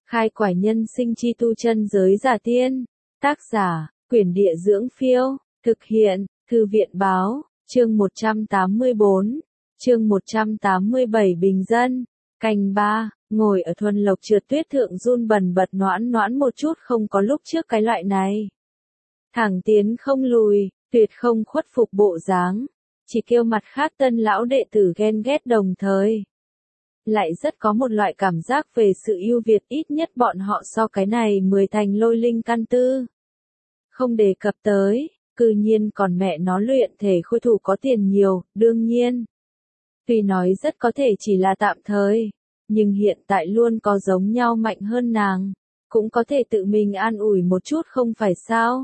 Khai quải nhân sinh chi tu chân giới giả tiên. Tác giả, Quyển Địa Dưỡng Phiêu. Thực hiện, Thư viện Báo. Chương 184. Chương 187 Bình dân. Canh 3. Ngồi ở thuần lộc trượt tuyết thượng run bần bật noãn noãn một chút không có lúc trước cái loại này. Thẳng tiến không lùi, tuyệt không khuất phục bộ dáng. Chỉ kêu mặt khác tân lão đệ tử ghen ghét đồng thời. Lại rất có một loại cảm giác về sự ưu việt, ít nhất bọn họ so cái này 10 thành lôi linh căn tư. Không đề cập tới, cư nhiên còn mẹ nó luyện thể khôi thủ có tiền nhiều, đương nhiên. Tuy nói rất có thể chỉ là tạm thời, nhưng hiện tại luôn có giống nhau mạnh hơn nàng, cũng có thể tự mình an ủi một chút không phải sao.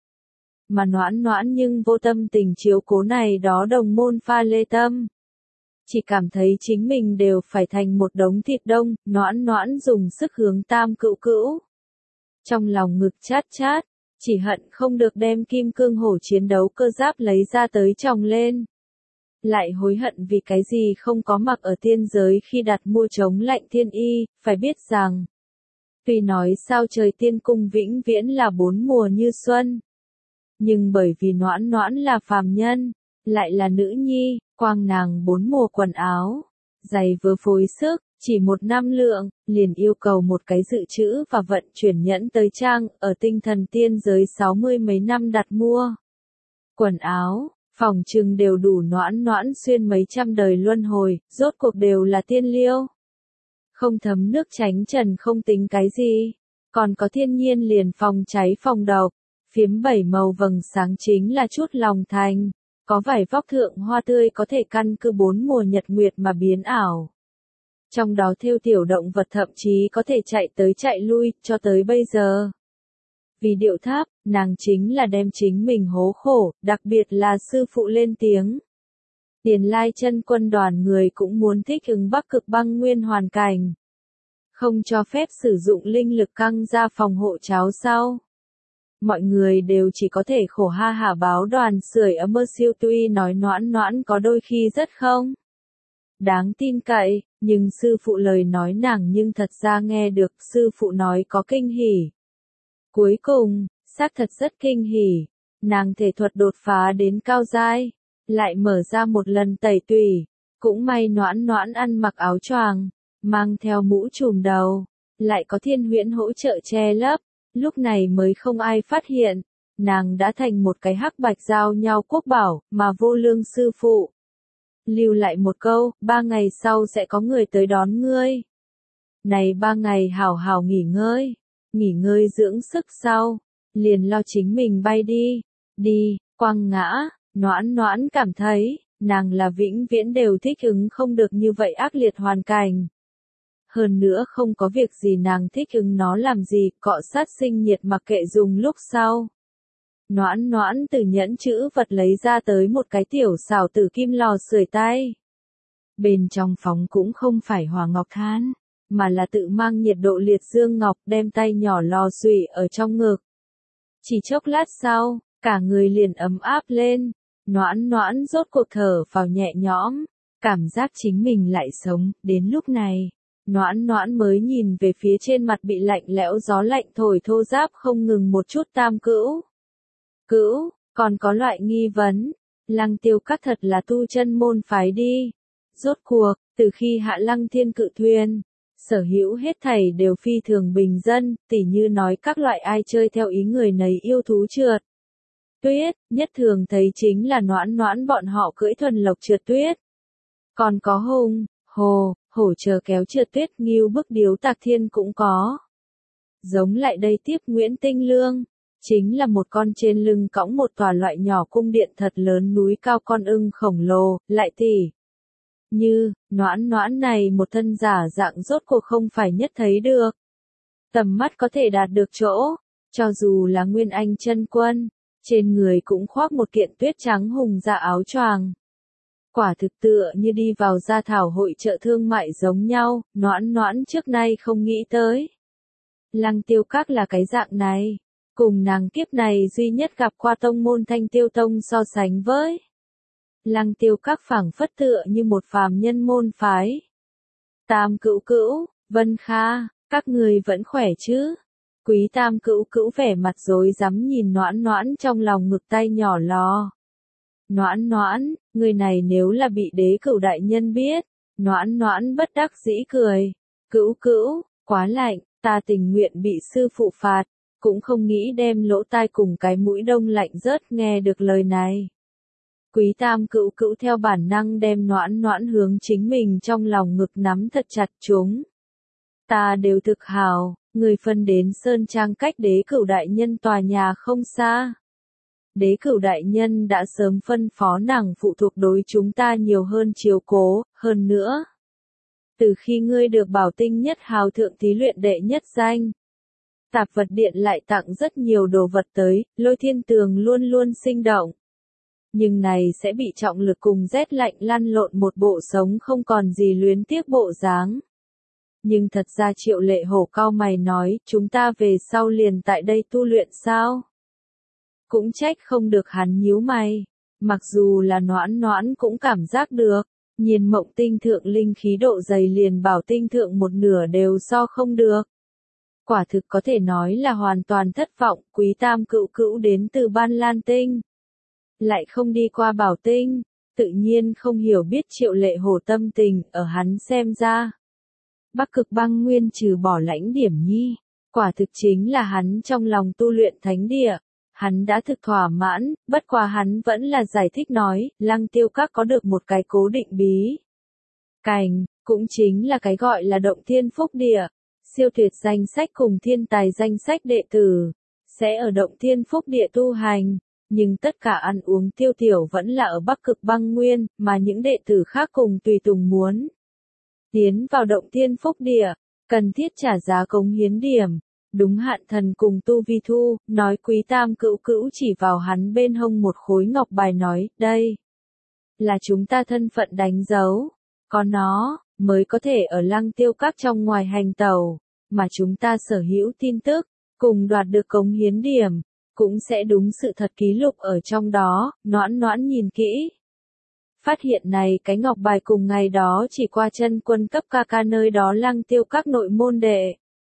Mà noãn noãn nhưng vô tâm tình chiếu cố này đó đồng môn pha lê tâm. Chỉ cảm thấy chính mình đều phải thành một đống thịt đông, noãn noãn dùng sức hướng tam cữu cữu. Trong lòng ngực chát chát, chỉ hận không được đem kim cương hổ chiến đấu cơ giáp lấy ra tới tròng lên. Lại hối hận vì cái gì không có mặc ở tiên giới khi đặt mua chống lạnh thiên y, phải biết rằng. Tuy nói sao trời tiên cung vĩnh viễn là 4 mùa như xuân. Nhưng bởi vì noãn noãn là phàm nhân, lại là nữ nhi, quang nàng 4 mùa quần áo, giày vừa phối sức, chỉ 1 năm lượng, liền yêu cầu một cái dự trữ và vận chuyển nhẫn tới trang, ở tinh thần tiên giới 60 mấy năm đặt mua. Quần áo, phòng trừng đều đủ noãn noãn xuyên mấy trăm đời luân hồi, rốt cuộc đều là tiên liêu. Không thấm nước tránh trần không tính cái gì, còn có thiên nhiên liền phòng cháy phòng độc, phiếm 7 màu vầng sáng chính là chút lòng thành. Có vải vóc thượng hoa tươi có thể căn cứ 4 mùa nhật nguyệt mà biến ảo. Trong đó thêu tiểu động vật thậm chí có thể chạy tới chạy lui, cho tới bây giờ. Vì điệu tháp, nàng chính là đem chính mình hố khổ, đặc biệt là sư phụ lên tiếng. Tiền lai chân quân đoàn người cũng muốn thích ứng bắc cực băng nguyên hoàn cảnh. Không cho phép sử dụng linh lực căng ra phòng hộ cháo sau. Mọi người đều chỉ có thể khổ ha hả báo đoàn sưởi ấm mơ siêu, tuy nói noãn noãn có đôi khi rất không đáng tin cậy, nhưng sư phụ lời nói nàng nhưng thật ra nghe được, sư phụ nói có kinh hỉ. Cuối cùng, xác thật rất kinh hỉ, nàng thể thuật đột phá đến cao giai, lại mở ra một lần tẩy tủy, cũng may noãn noãn ăn mặc áo choàng, mang theo mũ trùm đầu, lại có thiên huyễn hỗ trợ che lấp. Lúc này mới không ai phát hiện, nàng đã thành một cái hắc bạch giao nhau quốc bảo, mà vô lương sư phụ. Lưu lại một câu, 3 ngày sau sẽ có người tới đón ngươi. Này 3 ngày hảo hảo nghỉ ngơi dưỡng sức sau, liền lo chính mình bay đi, quăng ngã, noãn noãn cảm thấy, nàng là vĩnh viễn đều thích ứng không được như vậy ác liệt hoàn cảnh. Hơn nữa không có việc gì nàng thích ứng nó làm gì, cọ sát sinh nhiệt mặc kệ dùng lúc sau. Noãn noãn từ nhẫn chữ vật lấy ra tới một cái tiểu xào tử kim lò sưởi tay. Bên trong phòng cũng không phải hỏa ngọc than, mà là tự mang nhiệt độ liệt dương ngọc, đem tay nhỏ lò sưởi ở trong ngực. Chỉ chốc lát sau, cả người liền ấm áp lên, noãn noãn rốt cuộc thở vào nhẹ nhõm, cảm giác chính mình lại sống, đến lúc này. Noãn noãn mới nhìn về phía trên mặt bị lạnh lẽo gió lạnh thổi thô ráp không ngừng một chút tam cữu. Cữu, còn có loại nghi vấn, Lăng Tiêu Các thật là tu chân môn phái đi. Rốt cuộc, từ khi hạ Lăng Thiên cự thuyền, sở hữu hết thảy đều phi thường bình dân, tỉ như nói các loại ai chơi theo ý người nấy yêu thú trượt tuyết, nhất thường thấy chính là noãn noãn bọn họ cưỡi thuần lộc trượt tuyết. Còn có hùng, hổ chờ kéo trượt tuyết, nghiêu bức điếu tạc thiên cũng có. Giống lại đây tiếp Nguyễn Tinh Lương, chính là một con trên lưng cõng một tòa loại nhỏ cung điện thật lớn núi cao con ưng khổng lồ, lại tỉ. Như, noãn noãn này một thân giả dạng rốt cuộc không phải nhất thấy được. Tầm mắt có thể đạt được chỗ, cho dù là Nguyên Anh chân quân, trên người cũng khoác một kiện tuyết trắng hùng dạ áo choàng. Quả thực tựa như đi vào gia thảo hội chợ thương mại giống nhau, noãn noãn trước nay không nghĩ tới. Lăng Tiêu Các là cái dạng này, cùng nàng kiếp này duy nhất gặp qua tông môn Thanh Tiêu Tông so sánh với. Lăng Tiêu Các phảng phất tựa như một phàm nhân môn phái. Tam cữu cữu, Vân Kha, Các ngươi vẫn khỏe chứ? Quý Tam Cữu Cữu vẻ mặt rối rắm nhìn Noãn Noãn trong lòng ngực tay nhỏ lò. Noãn Noãn, người này nếu là bị Đế Cửu đại nhân biết. Noãn Noãn bất đắc dĩ cười. Cữu Cữu, quá lạnh, ta tình nguyện bị sư phụ phạt, cũng không nghĩ đem lỗ tai cùng cái mũi đông lạnh rớt nghe được lời này. Quý Tam Cữu Cữu theo bản năng đem Noãn Noãn hướng chính mình trong lòng ngực nắm thật chặt chúng. Ta đều thực hào, người phân đến Sơn Trang cách Đế Cửu đại nhân tòa nhà không xa. Đế Cửu đại nhân đã sớm phân phó nàng phụ thuộc đối chúng ta nhiều hơn chiếu cố, hơn nữa. Từ khi ngươi được bảo tinh nhất hào thượng thí luyện đệ nhất danh, Tạp vật điện lại tặng rất nhiều đồ vật tới, Lôi Thiên Tường luôn luôn sinh động. Nhưng này sẽ bị trọng lực cùng rét lạnh lăn lộn một bộ sống không còn gì luyến tiếc bộ dáng. Nhưng thật ra Triệu Lệ Hổ cau mày nói, chúng ta về sau liền tại đây tu luyện sao? Cũng trách không được hắn nhíu mày. Mặc dù là Noãn Noãn cũng cảm giác được, Nhiên Mộng Tinh thượng linh khí độ dày liền bảo tinh thượng một nửa đều so không được. Quả thực có thể nói là hoàn toàn thất vọng, Quý Tam Cữu Cữu đến từ Ban Lan Tinh. Lại không đi qua Bảo Tinh, tự nhiên không hiểu biết Triệu Lệ Hổ tâm tình, ở hắn xem ra. Bắc Cực Băng Nguyên trừ bỏ lãnh điểm nhi, quả thực chính là hắn trong lòng tu luyện thánh địa. Hắn đã thực thỏa mãn, bất quá hắn vẫn là giải thích nói, Lăng Tiêu Các có được một cái cố định bí cảnh, cũng chính là cái gọi là Động Thiên Phúc Địa. Siêu tuyệt danh sách cùng thiên tài danh sách đệ tử, sẽ ở Động Thiên Phúc Địa tu hành, nhưng tất cả ăn uống tiêu tiểu vẫn là ở Bắc Cực Băng Nguyên, mà những đệ tử khác cùng tùy tùng muốn tiến vào Động Thiên Phúc Địa, cần thiết trả giá cống hiến điểm. Đúng hạn thần cùng tu vi thu, nói Quý Tam Cữu Cữu chỉ vào hắn bên hông một khối ngọc bài nói, đây là chúng ta thân phận đánh dấu, có nó mới có thể ở Lăng Tiêu Các trong ngoài hành tẩu, mà chúng ta sở hữu tin tức, cùng đoạt được cống hiến điểm, cũng sẽ đúng sự thật ký lục ở trong đó. Noãn Noãn nhìn kỹ, phát hiện này cái ngọc bài cùng ngày đó chỉ qua chân quân cấp ca ca nơi đó Lăng Tiêu Các nội môn đệ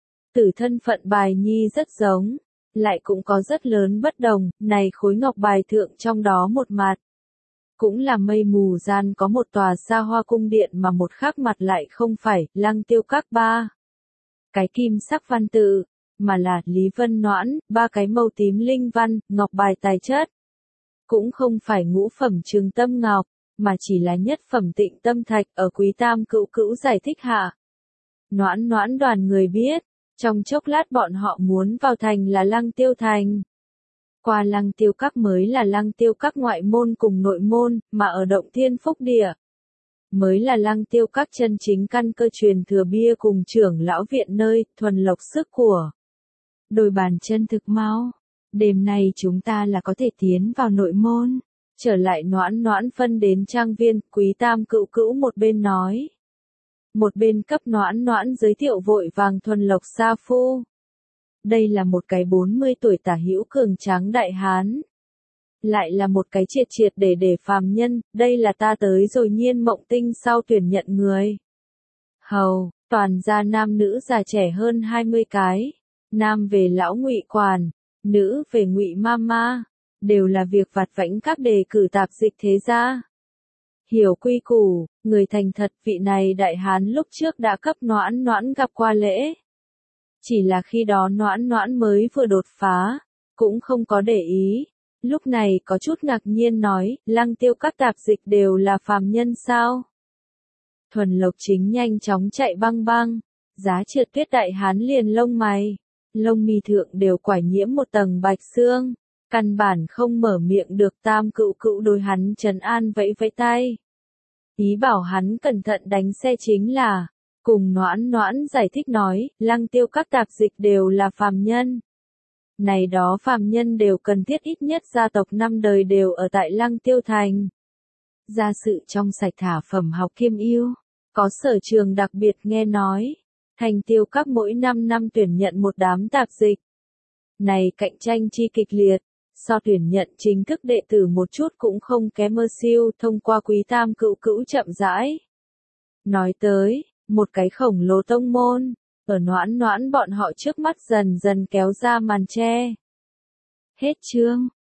tử thân phận bài nhi rất giống, lại cũng có rất lớn bất đồng, này khối ngọc bài thượng trong đó một mặt. Cũng là mây mù gian có một tòa xa hoa cung điện mà một khác mặt lại không phải, Lăng Tiêu Các ba cái kim sắc văn tự, mà là Lý Vân Noãn, ba cái màu tím linh văn, ngọc bài tài chất. Cũng không phải ngũ phẩm trường tâm ngọc, mà chỉ là nhất phẩm tịnh tâm thạch ở Quý Tam Cữu Cữu giải thích hạ. Noãn Noãn đoàn người biết, trong chốc lát bọn họ muốn vào thành là Lăng Tiêu Thành. Qua Lăng Tiêu Các mới là Lăng Tiêu Các ngoại môn cùng nội môn, mà ở Động Thiên Phúc Địa mới là Lăng Tiêu Các chân chính căn cơ truyền thừa bia cùng trưởng lão viện nơi thuần lộc sức của đôi bàn chân thực mau. Đêm nay chúng ta là có thể tiến vào nội môn. Trở lại Noãn Noãn phân đến trang viên, Quý Tam Cữu Cữu một bên nói, một bên cấp Noãn Noãn giới thiệu vội vàng thuần lộc sa phu. Đây là một cái 40 tuổi tả hữu cường tráng đại hán. Lại là một cái triệt triệt để phàm nhân, đây là ta tới rồi Nhiên Mộng Tinh sau tuyển nhận người. Hầu, toàn gia nam nữ già trẻ hơn 20 cái, nam về lão Ngụy Quản, nữ về Ngụy Mama, đều là việc vặt vãnh các đề cử tạp dịch thế gia. Hiểu quy củ, người thành thật, vị này đại hán lúc trước đã cấp Noãn Noãn gặp qua lễ. Chỉ là khi đó Noãn Noãn mới vừa đột phá, cũng không có để ý. Lúc này có chút ngạc nhiên nói, Lăng Tiêu Các tạp dịch đều là phàm nhân sao? Thuần Lộc Chính nhanh chóng chạy băng băng, giá trượt tuyết đại hán liền lông mày, lông mi thượng đều quải nhiễm một tầng bạch xương, căn bản không mở miệng được. Tam Cữu Cữu đối hắn trấn an vẫy vẫy tay, ý bảo hắn cẩn thận đánh xe chính là, cùng Noãn Noãn giải thích nói, Lăng Tiêu Các tạp dịch đều là phàm nhân. Này đó phàm nhân đều cần thiết ít nhất gia tộc 5 đời đều ở tại Lăng Tiêu Thành. Gia sự trong sạch thả phẩm học kiêm yêu, có sở trường đặc biệt nghe nói, Thành Tiêu Các mỗi 5 năm tuyển nhận một đám tạp dịch. Này cạnh tranh chi kịch liệt, so tuyển nhận chính thức đệ tử một chút cũng không kém mơ siêu. Thông qua Quý Tam Cữu Cữu chậm rãi nói tới, một cái khổng lồ tông môn, ở Noãn Noãn bọn họ trước mắt dần dần kéo ra màn che. Hết chương.